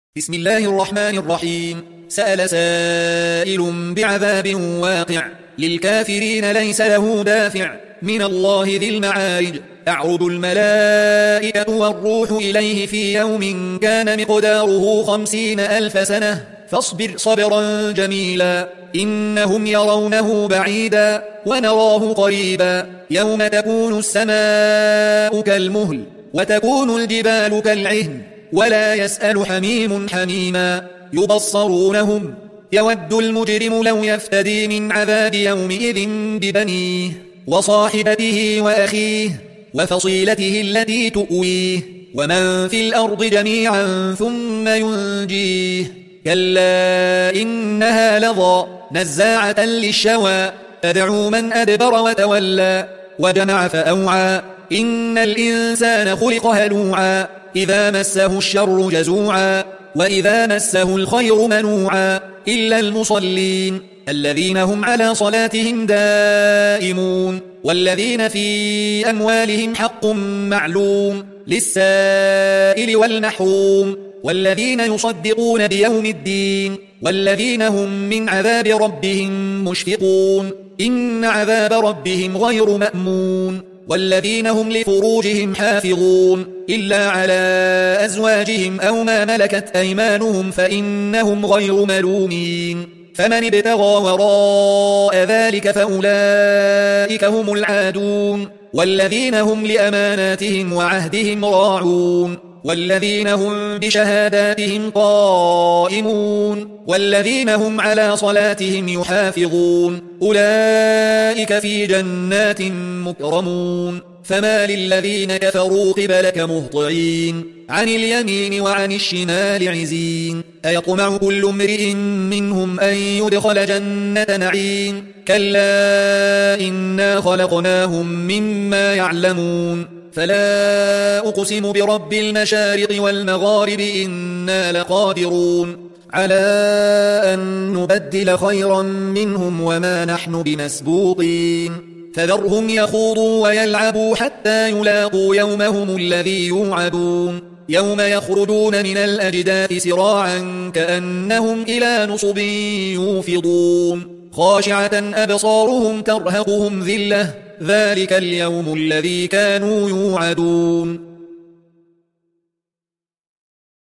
بسم الله الرحمن الرحيم. سأل سائل بعذاب واقع للكافرين ليس له دافع من الله ذي المعارج. تعرض الملائكة والروح إليه في يوم كان مقداره 50,000 سنة فاصبر صبرا جميلا إنهم يرونه بعيدا ونراه قريبا يوم تكون السماء كالمهل وتكون الجبال كالعهن ولا يسأل حميم حميما يبصرونهم يود المجرم لو يفتدي من عذاب يومئذ ببنيه وصاحبته وأخيه وفصيلته التي تؤويه ومن في الأرض جميعا ثم ينجيه كلا إنها لظى نزاعة للشوى تدعو من أدبر وتولى وجمع فأوعى إن الإنسان خلق هلوعا إذا مسه الشر جزوعا وإذا مسه الخير منوعا إلا المصلين الذين هم على صلاتهم دائمون والذين في أموالهم حق معلوم للسائل والمحروم والذين يصدقون بيوم الدين والذين هم من عذاب ربهم مشفقون إن عذاب ربهم غير مأمون والذين هم لفروجهم حافظون إلا على أزواجهم أو ما ملكت أيمانهم فإنهم غير ملومين فمن ابتغى وراء ذلك فأولئك هم العادون والذين هم لأماناتهم وعهدهم راعون والذين هم بشهاداتهم قائمون والذين هم على صلاتهم يحافظون أولئك في جنات مكرمون فما للذين كفروا قبلك مهطعين عن اليمين وعن الشمال عزين أيطمع كل امرئ منهم أن يدخل جنة نعيم كلا إنا خلقناهم مما يعلمون فلا أقسم برب المشارق والمغارب إنا لقادرون على أن نبدل خيرا منهم وما نحن بمسبوقين فذرهم يخوضوا ويلعبوا حتى يلاقوا يومهم الذي يوعدون يوم يخرجون من الأجداث سراعا كأنهم إلى نصب يوفضون خاشعة أبصارهم ترهقهم ذلة ذلك اليوم الذي كانوا يوعدون